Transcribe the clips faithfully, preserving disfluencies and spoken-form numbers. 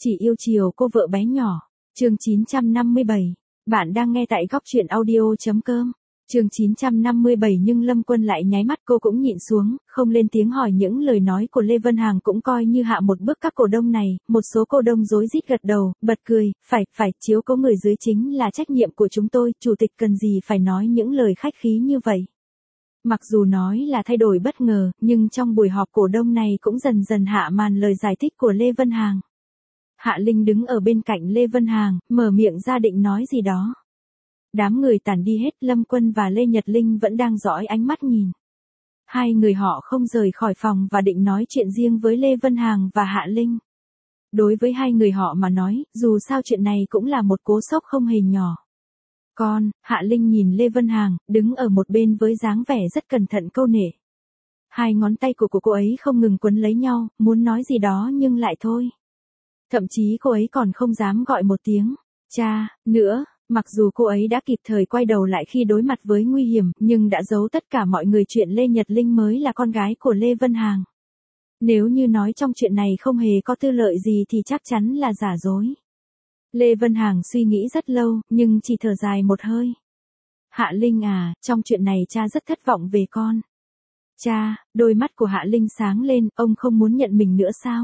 Chỉ yêu chiều cô vợ bé nhỏ. Chương chín trăm năm mươi bảy. Bạn đang nghe tại góc truyện audio.com. Chương chín trăm năm mươi bảy nhưng Lâm Quân lại nháy mắt, cô cũng nhịn xuống, không lên tiếng hỏi những lời nói của Lê Vân Hằng cũng coi như hạ một bước các cổ đông này, một số cổ đông rối rít gật đầu, bật cười, phải, phải, chiếu cố người dưới chính là trách nhiệm của chúng tôi, chủ tịch cần gì phải nói những lời khách khí như vậy. Mặc dù nói là thay đổi bất ngờ, nhưng trong buổi họp cổ đông này cũng dần dần hạ màn lời giải thích của Lê Vân Hằng. Hạ Linh đứng ở bên cạnh Lê Vân Hằng, mở miệng ra định nói gì đó. Đám người tản đi hết, Lâm Quân và Lê Nhật Linh vẫn đang dõi ánh mắt nhìn. Hai người họ không rời khỏi phòng và định nói chuyện riêng với Lê Vân Hằng và Hạ Linh. Đối với hai người họ mà nói, dù sao chuyện này cũng là một cú sốc không hề nhỏ. Con, Hạ Linh nhìn Lê Vân Hằng, đứng ở một bên với dáng vẻ rất cẩn thận câu nệ. Hai ngón tay của, của cô ấy không ngừng quấn lấy nhau, muốn nói gì đó nhưng lại thôi. Thậm chí cô ấy còn không dám gọi một tiếng cha nữa, mặc dù cô ấy đã kịp thời quay đầu lại khi đối mặt với nguy hiểm, nhưng đã giấu tất cả mọi người chuyện Lê Nhật Linh mới là con gái của Lê Vân Hằng. Nếu như nói trong chuyện này không hề có tư lợi gì thì chắc chắn là giả dối. Lê Vân Hằng suy nghĩ rất lâu, nhưng chỉ thở dài một hơi. Hạ Linh à, trong chuyện này cha rất thất vọng về con. Cha, đôi mắt của Hạ Linh sáng lên, ông không muốn nhận mình nữa sao?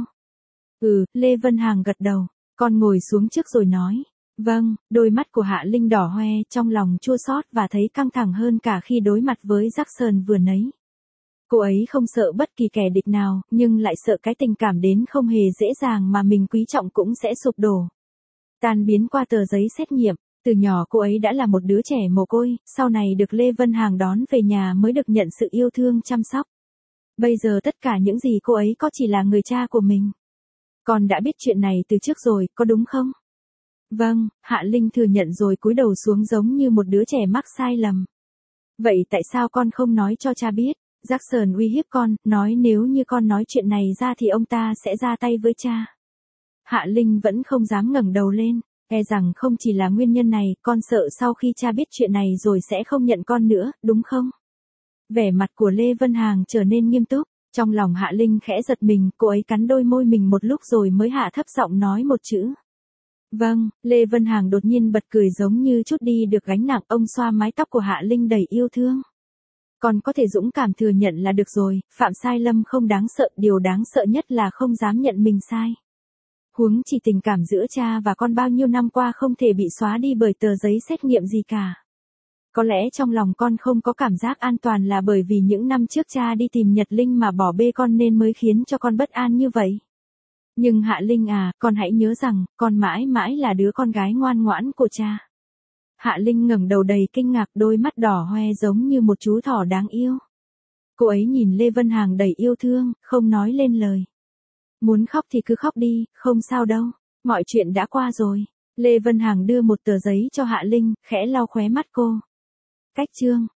Ừ, Lê Vân Hằng gật đầu, con ngồi xuống trước rồi nói. Vâng, đôi mắt của Hạ Linh đỏ hoe, trong lòng chua xót và thấy căng thẳng hơn cả khi đối mặt với Jackson vừa nấy. Cô ấy không sợ bất kỳ kẻ địch nào, nhưng lại sợ cái tình cảm đến không hề dễ dàng mà mình quý trọng cũng sẽ sụp đổ. Tan biến qua tờ giấy xét nghiệm, từ nhỏ cô ấy đã là một đứa trẻ mồ côi, sau này được Lê Vân Hằng đón về nhà mới được nhận sự yêu thương chăm sóc. Bây giờ tất cả những gì cô ấy có chỉ là người cha của mình. Con đã biết chuyện này từ trước rồi, có đúng không? Vâng, Hạ Linh thừa nhận rồi cúi đầu xuống giống như một đứa trẻ mắc sai lầm. Vậy tại sao con không nói cho cha biết? Jackson uy hiếp con, nói nếu như con nói chuyện này ra thì ông ta sẽ ra tay với cha. Hạ Linh vẫn không dám ngẩng đầu lên, e rằng không chỉ là nguyên nhân này, con sợ sau khi cha biết chuyện này rồi sẽ không nhận con nữa, đúng không? Vẻ mặt của Lê Vân Hằng trở nên nghiêm túc, trong lòng Hạ Linh khẽ giật mình, cô ấy cắn đôi môi mình một lúc rồi mới hạ thấp giọng nói một chữ. Vâng, Lê Vân Hằng đột nhiên bật cười giống như chút đi được gánh nặng, ông xoa mái tóc của Hạ Linh đầy yêu thương. Con có thể dũng cảm thừa nhận là được rồi, phạm sai lầm không đáng sợ, điều đáng sợ nhất là không dám nhận mình sai. Huống chỉ tình cảm giữa cha và con bao nhiêu năm qua không thể bị xóa đi bởi tờ giấy xét nghiệm gì cả. Có lẽ trong lòng con không có cảm giác an toàn là bởi vì những năm trước cha đi tìm Nhật Linh mà bỏ bê con nên mới khiến cho con bất an như vậy. Nhưng Hạ Linh à, con hãy nhớ rằng, con mãi mãi là đứa con gái ngoan ngoãn của cha. Hạ Linh ngẩng đầu đầy kinh ngạc, đôi mắt đỏ hoe giống như một chú thỏ đáng yêu. Cô ấy nhìn Lê Vân Hằng đầy yêu thương, không nói lên lời. Muốn khóc thì cứ khóc đi, không sao đâu, mọi chuyện đã qua rồi. Lê Vân Hằng đưa một tờ giấy cho Hạ Linh, khẽ lau khóe mắt cô. Cách chương.